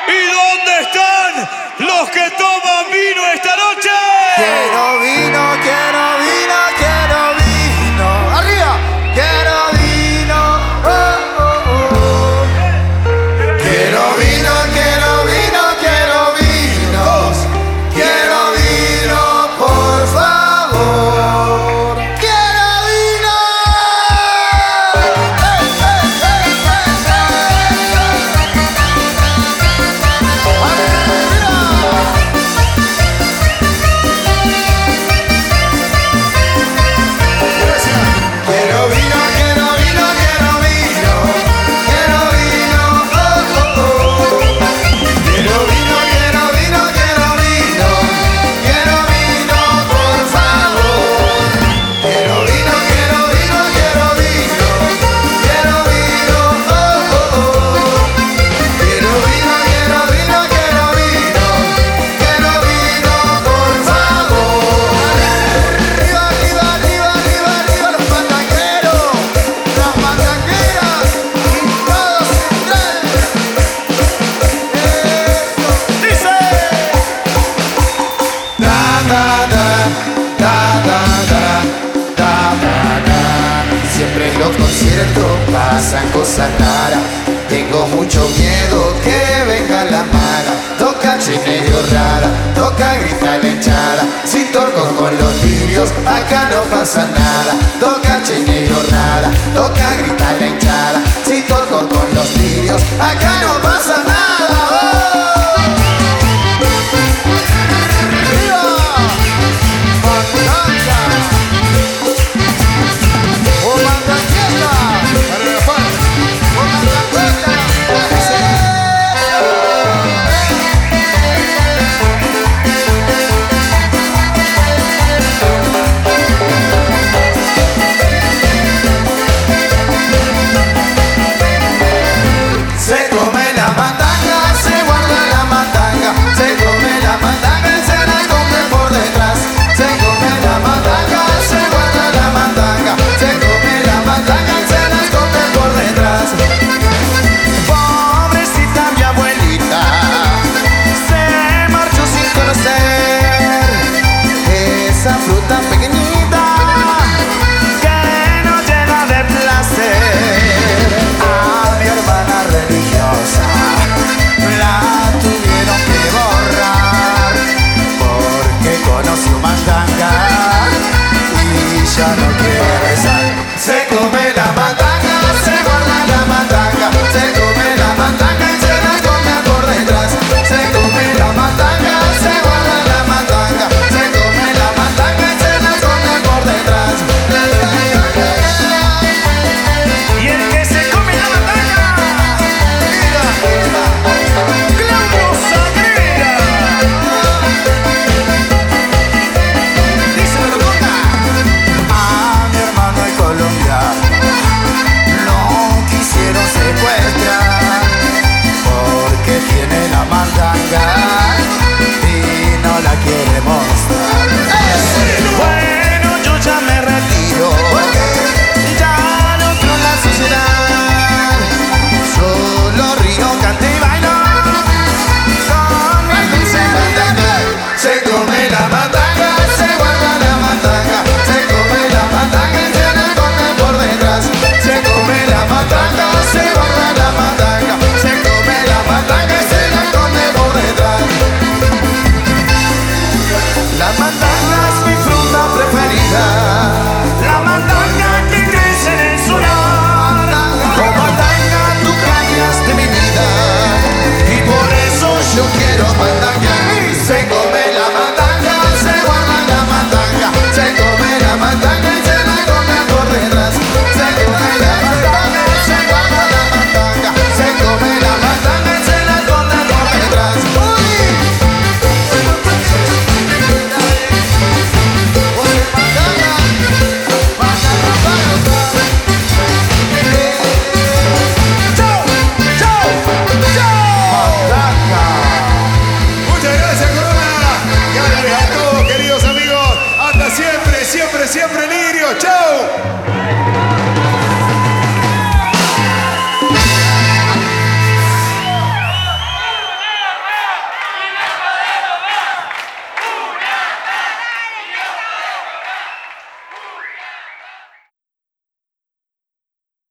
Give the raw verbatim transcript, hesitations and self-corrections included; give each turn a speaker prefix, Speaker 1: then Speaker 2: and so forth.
Speaker 1: ¿Y dónde están los que toman vino esta noche?
Speaker 2: Quiero vino, quiero vino, quiero vino. ¡Arriba! Quiero vino, oh, oh, oh. Quiero vino, quiero vino, quiero vinos. Quiero vino, por favor. ¡Quiero vino! ¡Hey, hey, hey, hey, Quiero vino, quiero vino, quiero vino. Quiero vino, oh, oh, oh. Quiero vino, quiero vino, quiero vino. Quiero vino, por favor. Quiero vino, quiero vino, quiero vino. Quiero vino, oh, oh, oh. Quiero vino, quiero vino, quiero vino. Quiero vino, por favor. Arriba, arriba, arriba, arriba, arriba los mandangueros, las mandangueras y todos centrales. Eso dice. Da da da, da da da, da da da. Siempre en los conciertos pasan cosas raras. Tengo mucho miedo que venga la mala. Toca medio rara, toca grita la hinchada. Si toco con los lirios, acá no pasa nada. Toca medio rara, toca grita la hinchada. Si toco con los lirios, acá no pasa nada. ¡Oh! ¡Arriba! ¡Mandanga! ¡Oh, mandangueta! ¡Oh, mandangueta! Se come la mandanga, se guarda la mandanga. Se come la mandanga y se la come por detrás. Se come la mandanga, se guarda la mandanga. Se come la mandanga y se la come por detrás. Pobrecita mi abuelita, se marchó sin conocer esa fruta pequeñita que nos llena de placer. A mi hermana religiosa la tuvieron que borrar porque conoció mandanga y ya no quiere rezar. Se come la mandanga, se guarda la mandanga. Se come la mandanga y se la come por detrás. Se come la mandanga, se guarda la mandanga. Se come la mandanga y se la come por detrás.
Speaker 1: Y el que se come la mandanga, Claudio Sagrera.
Speaker 2: Díselo, Coca. A mi hermano en Colombia no quisieron secuestrar porque tiene la mandanga.